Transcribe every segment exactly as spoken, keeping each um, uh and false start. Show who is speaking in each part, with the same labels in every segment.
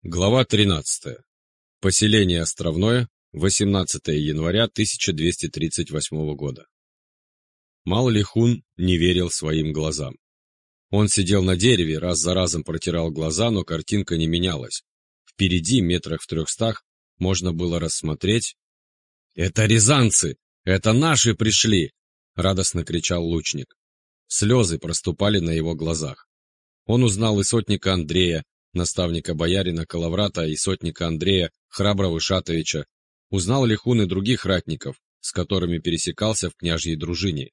Speaker 1: Глава тринадцатая. Поселение Островное, восемнадцатое января тысяча двести тридцать восьмого года. Мал-Лихун не верил своим глазам. Он сидел на дереве, раз за разом протирал глаза, но картинка не менялась. Впереди, метрах в трехстах, можно было рассмотреть... «Это рязанцы! Это наши пришли!» — радостно кричал лучник. Слезы проступали на его глазах. Он узнал и сотника Андрея, наставника боярина Коловрата, и сотника Андрея, храброго Шатовича. Узнал Лихун и других ратников, с которыми пересекался в княжьей дружине.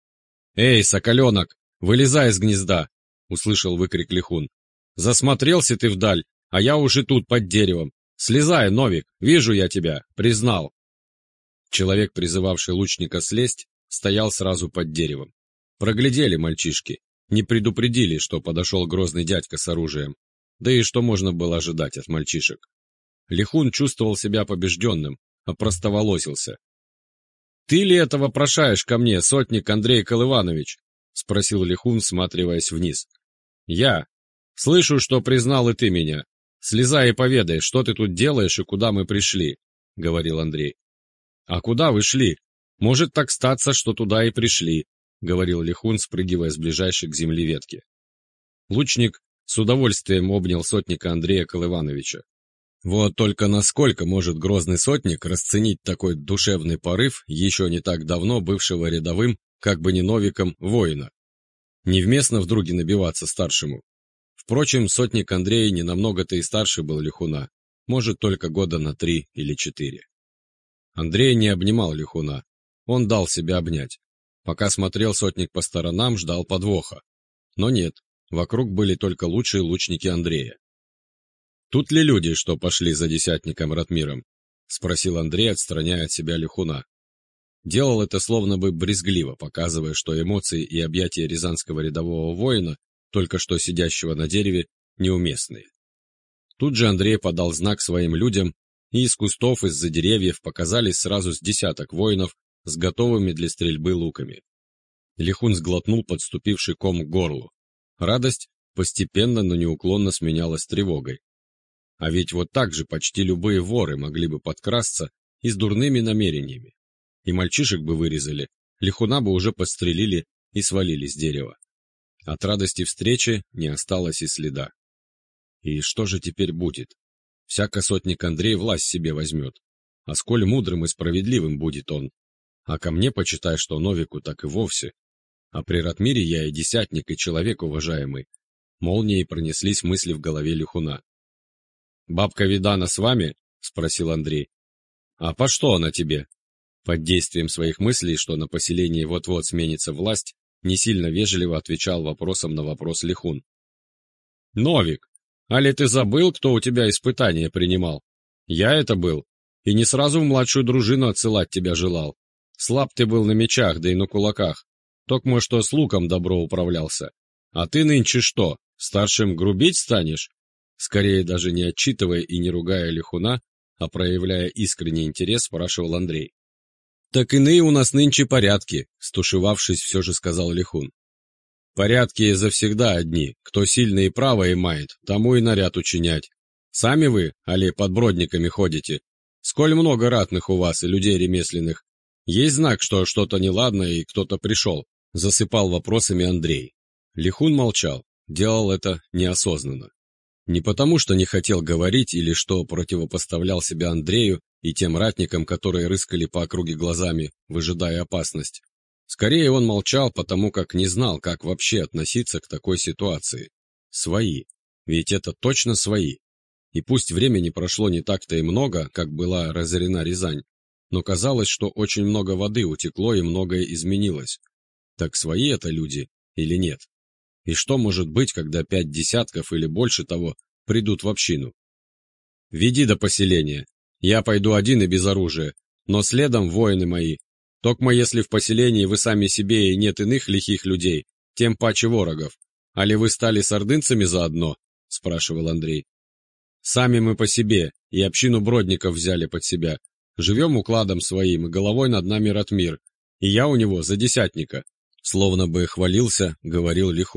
Speaker 1: «Эй, соколенок, вылезай из гнезда!» — услышал выкрик Лихун. «Засмотрелся ты вдаль, а я уже тут под деревом. Слезай, Новик, вижу я тебя, признал!» Человек, призывавший лучника слезть, стоял сразу под деревом. Проглядели мальчишки, не предупредили, что подошел грозный дядька с оружием. Да и что можно было ожидать от мальчишек? Лихун чувствовал себя побежденным, опростоволосился. «Ты ли это вопрошаешь ко мне, сотник Андрей Колыванович?» — спросил Лихун, всматриваясь вниз. «Я. Слышу, что признал и ты меня. Слезай и поведай, что ты тут делаешь и куда мы пришли», — говорил Андрей. «А куда вы шли? Может так статься, что туда и пришли», — говорил Лихун, спрыгивая с ближайшей к земле ветки. Лучник с удовольствием обнял сотника Андрея Колывановича. Вот только насколько может грозный сотник расценить такой душевный порыв еще не так давно бывшего рядовым, как бы не новиком, воина? Невместно в друге набиваться старшему. Впрочем, сотник Андрей не намного-то и старше был Лихуна, может, только года на три или четыре. Андрей не обнимал Лихуна, он дал себя обнять. Пока смотрел сотник по сторонам, ждал подвоха. Но нет, вокруг были только лучшие лучники Андрея. «Тут ли люди, что пошли за десятником Ратмиром?» — спросил Андрей, отстраняя от себя Лихуна. Делал это словно бы брезгливо, показывая, что эмоции и объятия рязанского рядового воина, только что сидящего на дереве, неуместные. Тут же Андрей подал знак своим людям, и из кустов, из-за деревьев показались сразу с десяток воинов с готовыми для стрельбы луками. Лихун сглотнул подступивший ком к горлу. Радость постепенно, но неуклонно сменялась тревогой. А ведь вот так же почти любые воры могли бы подкрасться и с дурными намерениями. И мальчишек бы вырезали, Лихуна бы уже подстрелили и свалили с дерева. От радости встречи не осталось и следа. И что же теперь будет? Всяко сотник Андрей власть себе возьмет. А сколь мудрым и справедливым будет он. А ко мне почитай, что Новику так и вовсе. А при Ратмире я и десятник, и человек уважаемый. Молнией пронеслись мысли в голове Лихуна. «Бабка Видана с вами?» — спросил Андрей. «А по что она тебе?» Под действием своих мыслей, что на поселении вот-вот сменится власть, не сильно вежливо отвечал вопросом на вопрос Лихун. «Новик, али ты забыл, кто у тебя испытания принимал? Я это был, и не сразу в младшую дружину отсылать тебя желал. Слаб ты был на мечах, да и на кулаках. Токмо что с луком добро управлялся. А ты нынче что, старшим грубить станешь?» Скорее даже не отчитывая и не ругая Лихуна, а проявляя искренний интерес, спрашивал Андрей. «Так иные у нас нынче порядки», — стушевавшись, все же сказал Лихун. «Порядки завсегда одни, кто сильно и право имает, тому и наряд учинять. Сами вы, али под бродниками ходите? Сколь много ратных у вас и людей ремесленных? Есть знак, что что-то неладно и кто-то пришел?» — засыпал вопросами Андрей. Лихун молчал, делал это неосознанно. Не потому, что не хотел говорить или что противопоставлял себя Андрею и тем ратникам, которые рыскали по округе глазами, выжидая опасность. Скорее он молчал, потому как не знал, как вообще относиться к такой ситуации. Свои. Ведь это точно свои. И пусть времени прошло не так-то и много, как была разорена Рязань, но казалось, что очень много воды утекло и многое изменилось. Так свои это люди или нет? И что может быть, когда пять десятков или больше того придут в общину? «Веди до поселения. Я пойду один и без оружия, но следом воины мои. Токмо если в поселении вы сами себе и нет иных лихих людей, тем паче ворогов. Али вы стали с ордынцами заодно?» — спрашивал Андрей. «Сами мы по себе, и общину бродников взяли под себя. Живем укладом своим, и головой над нами Ратмир, и я у него за десятника», — словно бы хвалился, говорил Лихун.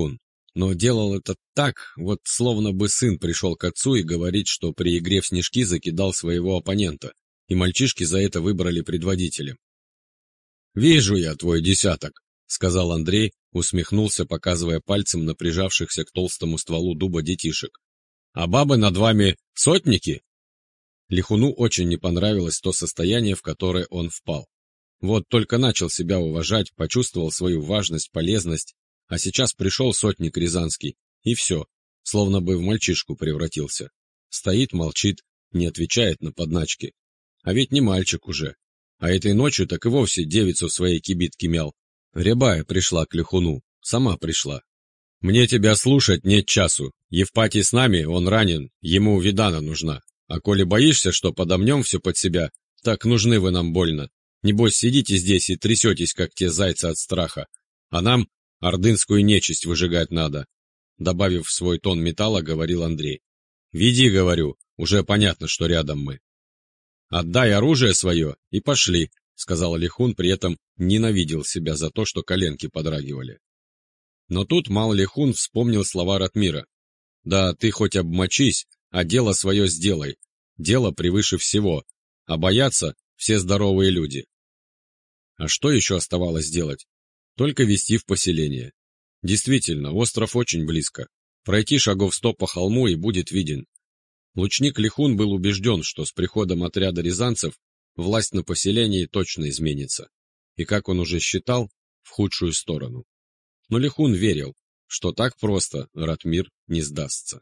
Speaker 1: но делал это так, вот словно бы сын пришел к отцу и говорит, что при игре в снежки закидал своего оппонента, и мальчишки за это выбрали предводителем. «Вижу я твой десяток», — сказал Андрей, усмехнулся, показывая пальцем на прижавшихся к толстому стволу дуба детишек. «А бабы над вами сотники?» Лихуну очень не понравилось то состояние, в которое он впал. Вот только начал себя уважать, почувствовал свою важность, полезность, а сейчас пришел сотник рязанский, и все, словно бы в мальчишку превратился. Стоит, молчит, не отвечает на подначки. А ведь не мальчик уже. А этой ночью так и вовсе девицу в своей кибитке мял. Рябая пришла к Лихуну, сама пришла. «Мне тебя слушать нет часу. Евпатий с нами, он ранен, ему видана нужна. А коли боишься, что подомнем все под себя, так нужны вы нам больно. Небось, сидите здесь и трясетесь, как те зайцы от страха. А нам ордынскую нечисть выжигать надо», — добавив в свой тон металла, говорил Андрей. «Веди, — говорю, — уже понятно, что рядом мы». «Отдай оружие свое и пошли», — сказал Лихун, при этом ненавидел себя за то, что коленки подрагивали. Но тут Мал Лихун вспомнил слова Ратмира. «Да ты хоть обмочись, а дело свое сделай. Дело превыше всего, а боятся все здоровые люди». А что еще оставалось делать? Только вести в поселение. Действительно, остров очень близко. Пройти шагов сто по холму и будет виден. Лучник Лихун был убежден, что с приходом отряда рязанцев власть на поселении точно изменится. И, как он уже считал, в худшую сторону. Но Лихун верил, что так просто Ратмир не сдастся.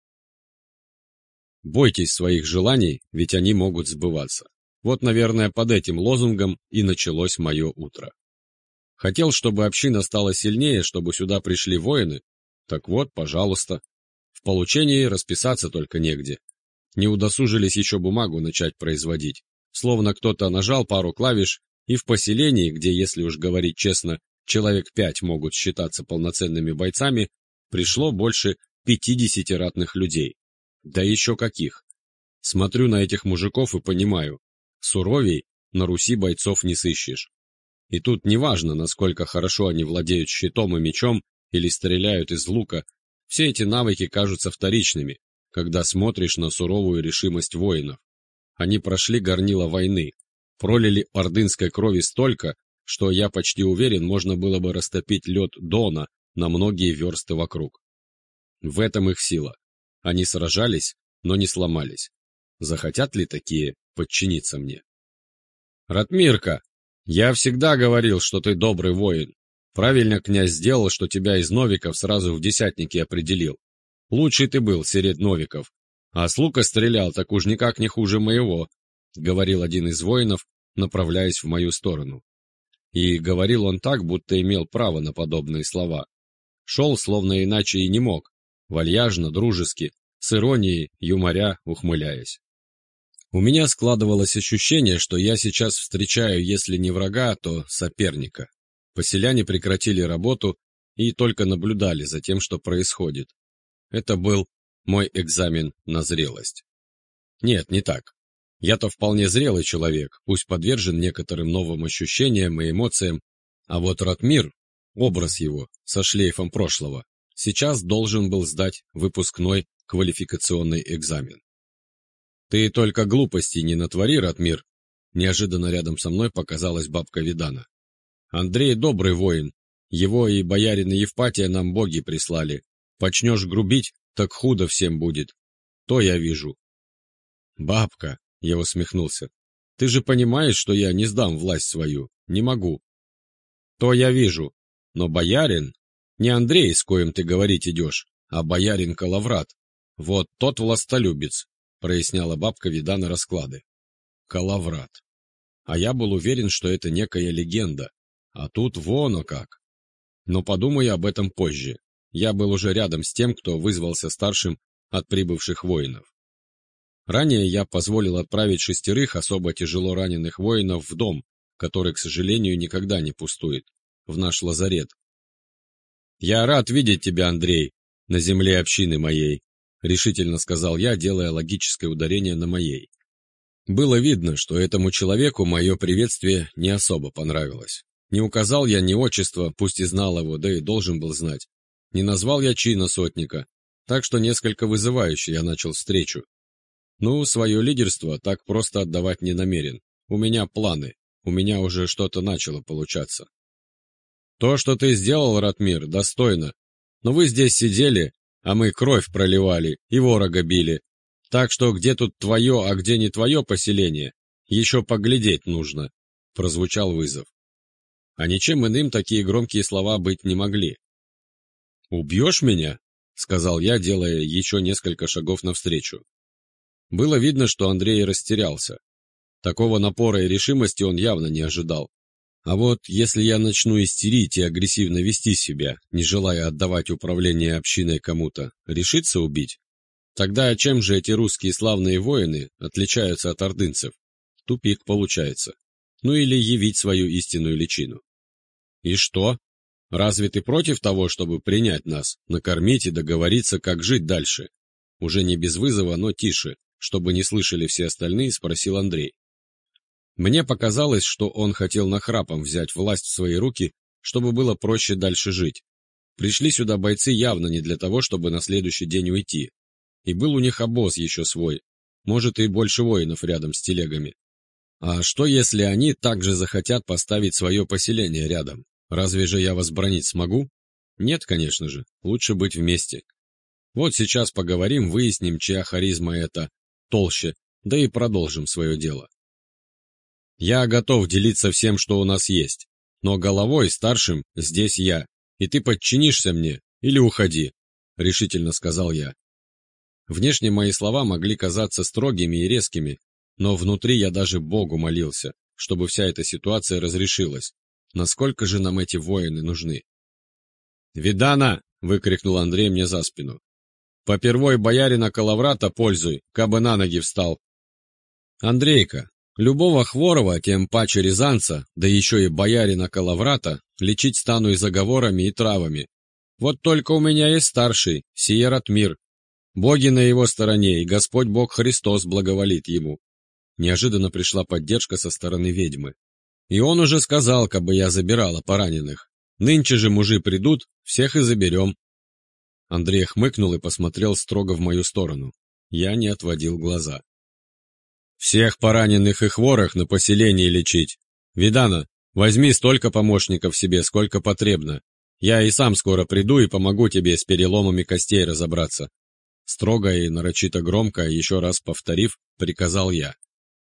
Speaker 1: Бойтесь своих желаний, ведь они могут сбываться. Вот, наверное, под этим лозунгом и началось мое утро. Хотел, чтобы община стала сильнее, чтобы сюда пришли воины? Так вот, пожалуйста. В получении расписаться только негде. Не удосужились еще бумагу начать производить. Словно кто-то нажал пару клавиш, и в поселении, где, если уж говорить честно, человек пять могут считаться полноценными бойцами, пришло больше пятидесяти ратных людей. Да еще каких! Смотрю на этих мужиков и понимаю, суровей на Руси бойцов не сыщешь. И тут неважно, насколько хорошо они владеют щитом и мечом или стреляют из лука, все эти навыки кажутся вторичными, когда смотришь на суровую решимость воинов. Они прошли горнило войны, пролили ордынской крови столько, что, я почти уверен, можно было бы растопить лед Дона на многие версты вокруг. В этом их сила. Они сражались, но не сломались. Захотят ли такие подчиниться мне? «Ратмирка, я всегда говорил, что ты добрый воин. Правильно князь сделал, что тебя из новиков сразу в десятники определил. Лучший ты был среди новиков. А с лука стрелял, так уж никак не хуже моего», — говорил один из воинов, направляясь в мою сторону. И говорил он так, будто имел право на подобные слова. Шел, словно иначе и не мог, вальяжно, дружески, с иронией, юморя, ухмыляясь. У меня складывалось ощущение, что я сейчас встречаю, если не врага, то соперника. Поселяне прекратили работу и только наблюдали за тем, что происходит. Это был мой экзамен на зрелость. Нет, не так. Я-то вполне зрелый человек, пусть подвержен некоторым новым ощущениям и эмоциям, а вот Ратмир, образ его, со шлейфом прошлого, сейчас должен был сдать выпускной квалификационный экзамен. «Ты только глупостей не натвори, Ратмир!» Неожиданно рядом со мной показалась бабка Видана. «Андрей добрый воин, его и боярина Евпатия нам боги прислали. Почнешь грубить, так худо всем будет. То я вижу». «Бабка!» — я усмехнулся. «Ты же понимаешь, что я не сдам власть свою, не могу». «То я вижу, но боярин, не Андрей, с коим ты говорить идешь, а боярин Калаврат, вот тот властолюбец», — проясняла бабка Видана расклады. Калаврат. А я был уверен, что это некая легенда, а тут вон о как. Но подумаю об этом позже. Я был уже рядом с тем, кто вызвался старшим от прибывших воинов. Ранее я позволил отправить шестерых особо тяжело раненых воинов в дом, который, к сожалению, никогда не пустует, в наш лазарет. «Я рад видеть тебя, Андрей, на земле общины моей», — решительно сказал я, делая логическое ударение на «моей». Было видно, что этому человеку мое приветствие не особо понравилось. Не указал я ни отчества, пусть и знал его, да и должен был знать. Не назвал я чина сотника, так что несколько вызывающе я начал встречу. Ну, свое лидерство так просто отдавать не намерен. У меня планы, у меня уже что-то начало получаться. То, что ты сделал, Ратмир, достойно. Но вы здесь сидели, а мы кровь проливали и ворога били. Так что где тут твое, а где не твое поселение, еще поглядеть нужно, прозвучал вызов. А ничем иным такие громкие слова быть не могли. «Убьешь меня?» — сказал я, делая еще несколько шагов навстречу. Было видно, что Андрей растерялся. Такого напора и решимости он явно не ожидал. А вот если я начну истерить и агрессивно вести себя, не желая отдавать управление общиной кому-то, решится убить? Тогда чем же эти русские славные воины отличаются от ордынцев? Тупик получается. Ну или явить свою истинную личину. И что? Разве ты против того, чтобы принять нас, накормить и договориться, как жить дальше? Уже не без вызова, но тише, чтобы не слышали все остальные, спросил Андрей. Мне показалось, что он хотел нахрапом взять власть в свои руки, чтобы было проще дальше жить. Пришли сюда бойцы явно не для того, чтобы на следующий день уйти. И был у них обоз еще свой, может и больше воинов рядом с телегами. А что, если они также захотят поставить свое поселение рядом? Разве же я возбранить смогу? Нет, конечно же, лучше быть вместе. Вот сейчас поговорим, выясним, чья харизма это толще, да и продолжим свое дело. Я готов делиться всем, что у нас есть, но головой старшим здесь я, и ты подчинишься мне или уходи, решительно сказал я. Внешне мои слова могли казаться строгими и резкими, но внутри я даже Богу молился, чтобы вся эта ситуация разрешилась. Насколько же нам эти воины нужны? «Видана!» — выкрикнул Андрей мне за спину. «Попервой боярина Калаврата пользуй, кабы на ноги встал!» «Андрейка, любого хворого, тем паче рязанца, да еще и боярина Калаврата, лечить стану и заговорами, и травами. Вот только у меня есть старший, сие Ратмир. Боги на его стороне, и Господь Бог Христос благоволит ему». Неожиданно пришла поддержка со стороны ведьмы. И он уже сказал, кабы я забирала пораненых. Нынче же мужи придут, всех и заберем. Андрей хмыкнул и посмотрел строго в мою сторону. Я не отводил глаза. Всех пораненых и хворых на поселении лечить. Видана, возьми столько помощников себе, сколько потребно. Я и сам скоро приду и помогу тебе с переломами костей разобраться. Строго и нарочито громко, еще раз повторив, приказал я.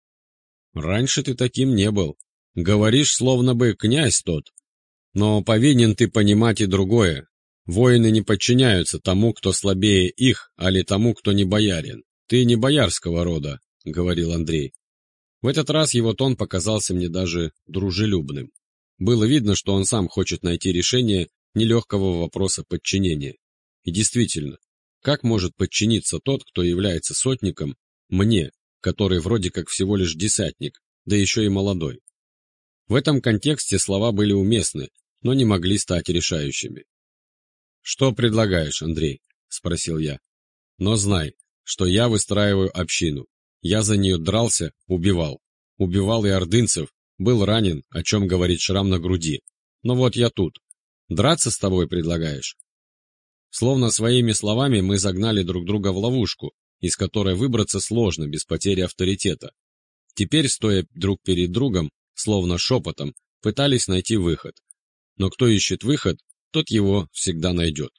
Speaker 1: Раньше ты таким не был. Говоришь, словно бы князь тот. Но повинен ты понимать и другое. Воины не подчиняются тому, кто слабее их, али тому, кто не боярин. Ты не боярского рода, — говорил Андрей. В этот раз его тон показался мне даже дружелюбным. Было видно, что он сам хочет найти решение нелегкого вопроса подчинения. И действительно, как может подчиниться тот, кто является сотником, мне, который вроде как всего лишь десятник, да еще и молодой? В этом контексте слова были уместны, но не могли стать решающими. «Что предлагаешь, Андрей?» — спросил я. «Но знай, что я выстраиваю общину. Я за нее дрался, убивал. Убивал и ордынцев, был ранен, о чем говорит шрам на груди. Но вот я тут. Драться с тобой предлагаешь?» Словно своими словами мы загнали друг друга в ловушку, из которой выбраться сложно без потери авторитета. Теперь, стоя друг перед другом, словно шепотом, пытались найти выход. Но кто ищет выход, тот его всегда найдет.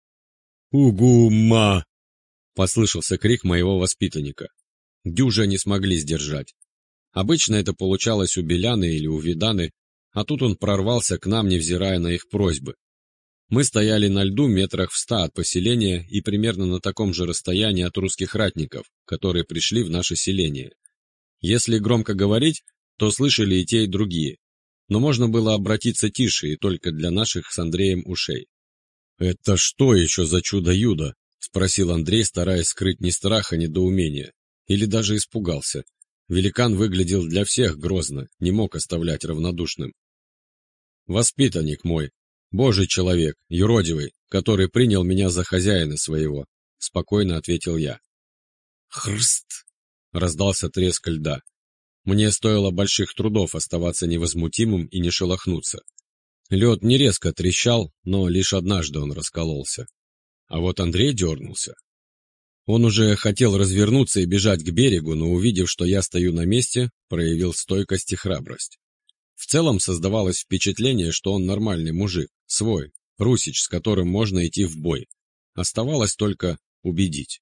Speaker 1: «Угума!» — послышался крик моего воспитанника. Дюжа не смогли сдержать. Обычно это получалось у Беляны или у Виданы, а тут он прорвался к нам, невзирая на их просьбы. Мы стояли на льду метрах в ста от поселения и примерно на таком же расстоянии от русских ратников, которые пришли в наше селение. Если громко говорить, то слышали и те, и другие, но можно было обратиться тише и только для наших с Андреем ушей. «Это что еще за чудо-юдо?» — спросил Андрей, стараясь скрыть ни страха, ни недоумения. Или даже испугался. Великан выглядел для всех грозно, не мог оставлять равнодушным. «Воспитанник мой, божий человек, юродивый, который принял меня за хозяина своего», — спокойно ответил я. «Хрст!» — раздался треск льда. Мне стоило больших трудов оставаться невозмутимым и не шелохнуться. Лед не резко трещал, но лишь однажды он раскололся. А вот Андрей дернулся. Он уже хотел развернуться и бежать к берегу, но, увидев, что я стою на месте, проявил стойкость и храбрость. В целом создавалось впечатление, что он нормальный мужик, свой, русич, с которым можно идти в бой. Оставалось только убедить.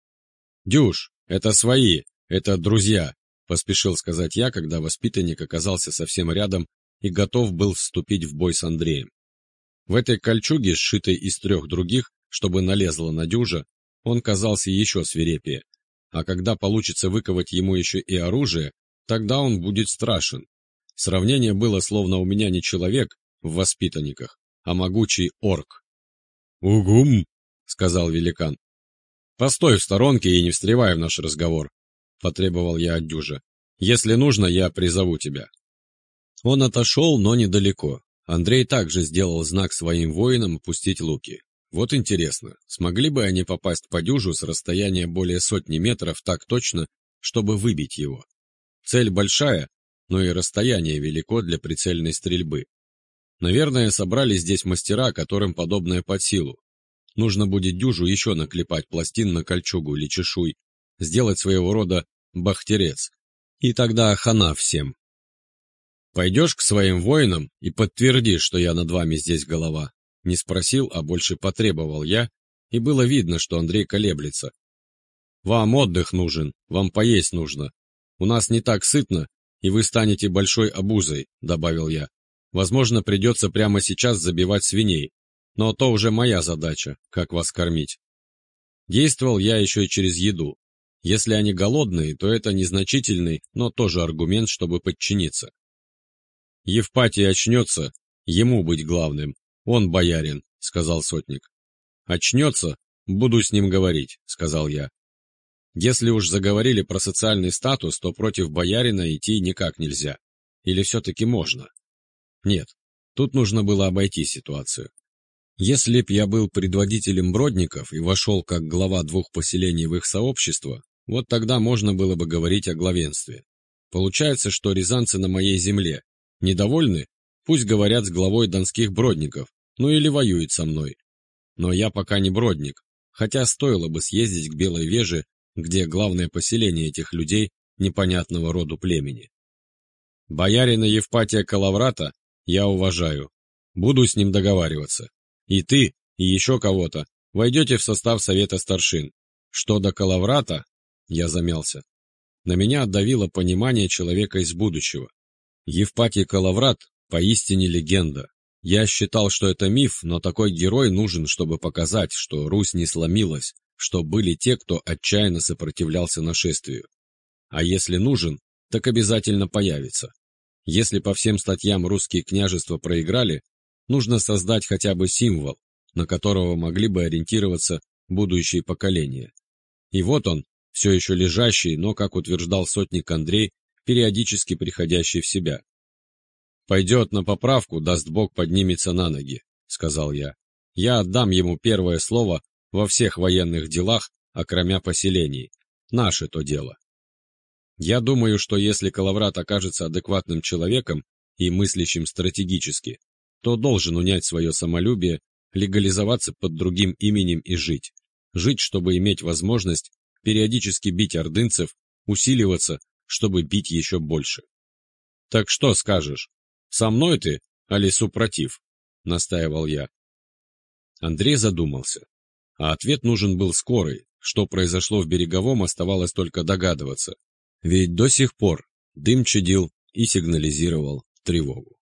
Speaker 1: «Дюш, это свои, это друзья», — поспешил сказать я, когда воспитанник оказался совсем рядом и готов был вступить в бой с Андреем. В этой кольчуге, сшитой из трех других, чтобы налезла на дюжа, он казался еще свирепее, а когда получится выковать ему еще и оружие, тогда он будет страшен. Сравнение было, словно у меня не человек в воспитанниках, а могучий орк. «Угум», — сказал великан. «Постой в сторонке и не встревай в наш разговор», — потребовал я от дюжа. «Если нужно, я призову тебя». Он отошел, но недалеко. Андрей также сделал знак своим воинам опустить луки. Вот интересно, смогли бы они попасть по дюжу с расстояния более сотни метров так точно, чтобы выбить его? Цель большая, но и расстояние велико для прицельной стрельбы. Наверное, собрались здесь мастера, которым подобное под силу. Нужно будет дюжу еще наклепать пластин на кольчугу или чешуй, сделать своего рода бахтерец. И тогда хана всем. «Пойдешь к своим воинам и подтвердишь, что я над вами здесь голова?» Не спросил, а больше потребовал я, и было видно, что Андрей колеблется. «Вам отдых нужен, вам поесть нужно. У нас не так сытно, и вы станете большой обузой», — добавил я. «Возможно, придется прямо сейчас забивать свиней, но то уже моя задача, как вас кормить». Действовал я еще и через еду. Если они голодные, то это незначительный, но тоже аргумент, чтобы подчиниться. «Евпатий очнется, ему быть главным. Он боярин», — сказал сотник. «Очнется, буду с ним говорить», — сказал я. Если уж заговорили про социальный статус, то против боярина идти никак нельзя. Или все-таки можно? Нет, тут нужно было обойти ситуацию. Если б я был предводителем бродников и вошел как глава двух поселений в их сообщество, вот тогда можно было бы говорить о главенстве. Получается, что рязанцы на моей земле. Недовольны? Пусть говорят с главой донских бродников, ну или воюют со мной. Но я пока не бродник, хотя стоило бы съездить к Белой Веже, где главное поселение этих людей непонятного роду племени. Боярина Евпатия Калаврата я уважаю, буду с ним договариваться. И ты, и еще кого-то войдете в состав совета старшин. Что до Калаврата, я замялся. На меня отдавило понимание человека из будущего. Евпатий Калаврат поистине легенда. Я считал, что это миф, но такой герой нужен, чтобы показать, что Русь не сломилась, что были те, кто отчаянно сопротивлялся нашествию. А если нужен, так обязательно появится. Если по всем статьям русские княжества проиграли, нужно создать хотя бы символ, на которого могли бы ориентироваться будущие поколения. И вот он, все еще лежащий, но, как утверждал сотник Андрей, периодически приходящий в себя. «Пойдет на поправку, даст Бог, поднимется на ноги», — сказал я. «Я отдам ему первое слово во всех военных делах, окромя поселений. Наше то дело». Я думаю, что если Калаврат окажется адекватным человеком и мыслящим стратегически, то должен унять свое самолюбие, легализоваться под другим именем и жить. Жить, чтобы иметь возможность периодически бить ордынцев, усиливаться, чтобы бить еще больше. «Так что скажешь? Со мной ты, али супротив?» — настаивал я. Андрей задумался. А ответ нужен был скорый. Что произошло в Береговом, оставалось только догадываться. Ведь до сих пор дым чадил и сигнализировал тревогу.